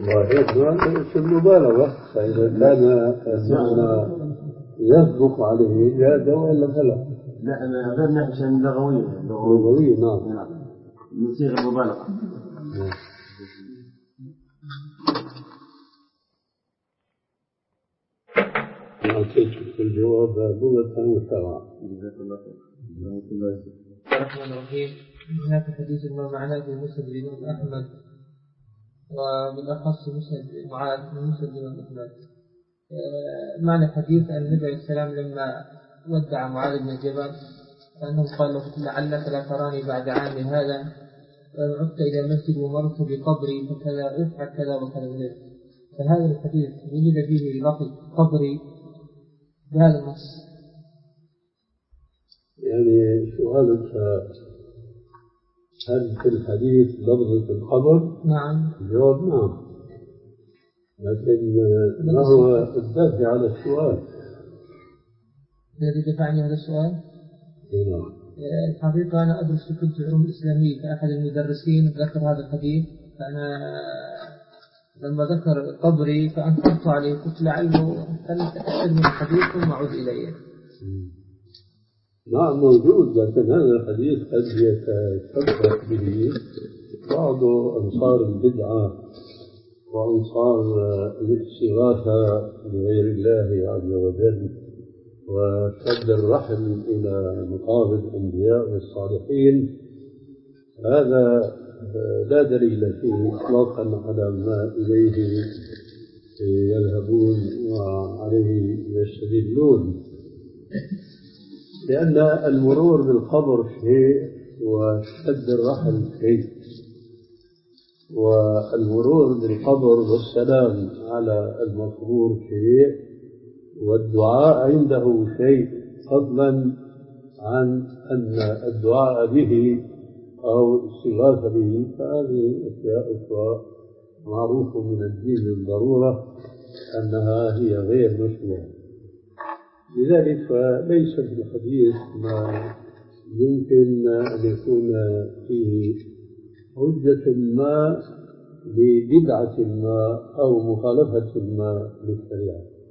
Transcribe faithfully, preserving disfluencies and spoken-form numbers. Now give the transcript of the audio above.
ظاهرنا في المبالغة، فإذا كان المعنى يصدق عليه جاز وإلا فلا. لا أنا غير نحو لغوية لغوية نعم نعم من صيغة المبالغة. أعطيتك الجواب لغة وشرعا. جزاك الله خير. الرحمن الرحيم. هناك حديث ما معناه في مسند الإمام أحمد وبالأخص مسند معاذ من مسند الإمام أحمد. معنى الحديث أن النبي عليه السلام لما ودع معاذ بن جبل فأنه قال له لعلك لا تراني بعد عام هذا، وإن عدت إلى المسجد ومرت بقبري فكذا افعل كذا وكذا. فهذا الحديث وجد فيه لفظ قبري بهذا النص. يعني سؤالك هل في الحديث لفظة القبر؟ نعم. الجواب نعم، لكن ما هو الدافع على السؤال؟ الذي دفعني هذا السؤال؟ نعم. الحقيقة أنا أدرس في كلية العلوم الإسلامية، فأحد المدرسين ذكر هذا الحديث، فأنا لما ذكر قبري فأنكرت عليه، قلت لعله أتأكد من الحديث ثم أعود إليه. نعم موجود، لكن هذا الحديث قد يتشبه به بعض أنصار البدعة وأنصار الاستغاثة بغير الله عز وجل وشد الرحم إلى مقابر الأنبياء والصالحين. هذا لا دليل فيه إطلاقا على ما إليه يذهبون وعليه يستدلون، لأن المرور بالقبر شيء وشد الرحل شيء، والمرور بالقبر والسلام على المقبور شيء، والدعاء عنده شيء، فضلا عن أن الدعاء به أو الاستغاثة به فهذه أشياء أخرى معروف من الدين بالضرورة أنها هي غير مشروعة. لذلك فليس في الحديث ما يمكن أن يكون فيه حجة ما لبدعة ما أو مخالفة ما للشريعة.